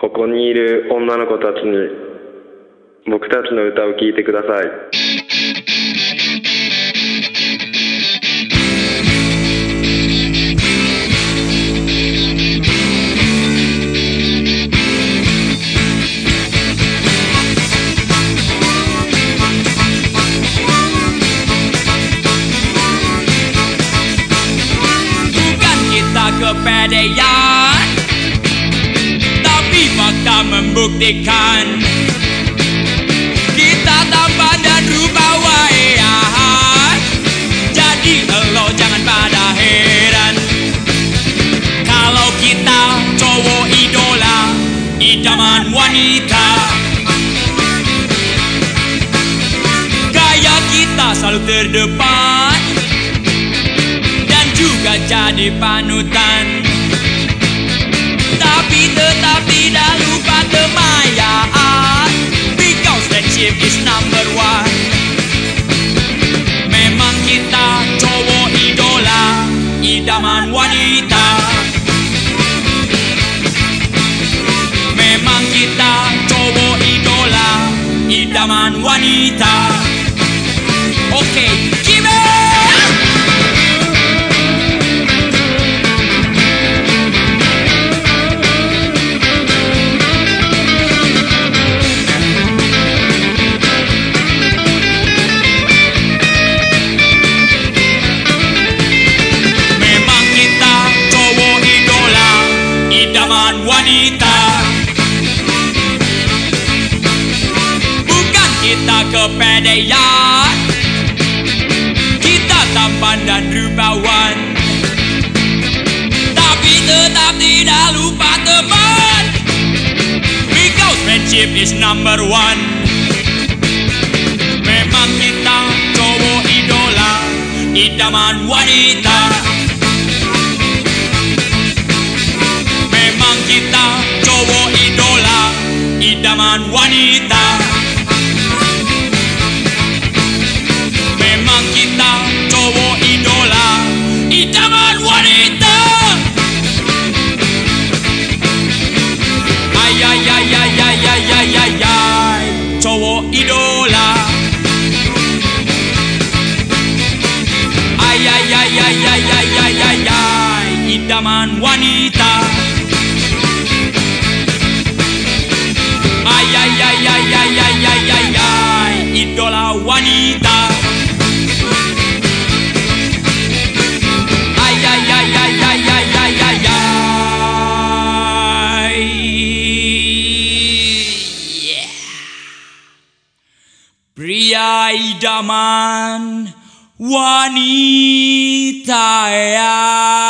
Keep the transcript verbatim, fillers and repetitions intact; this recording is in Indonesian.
ここにいる女の子たちに僕たちの歌を聴いてください。 Kepedean, tapi fakta membuktikan kita tampan dan rupa wayan. Jadi elo jangan pada heran kalau kita cowok idola, idaman wanita. Gaya kita selalu terdepan juga jadi panutan, tapi tetap tidak lupa kemayan, because friendship is number one. Memang kita cowok idola, idaman wanita. Memang kita cowok idola, idaman wanita. Oke, okay, give it! Wanita, bukan kita kepedean, kita tampan dan rupawan, tapi tetap tidak lupa teman, because friendship is number one. Memang kita cowok idola, idaman wanita. Kita cowok idola, idaman wanita. Memang kita cowok idola, idaman wanita. Ay ay ay ay ay ay ay ay ay, cowok idola. Ay ay ay ay ay ay ay ay ay, idaman wanita. Ay ay ay ay ay ay ay ay ay, idola wanita. Ay ay ay ay ay ay ay ay ay. Yeah. Pria idaman wanita ya.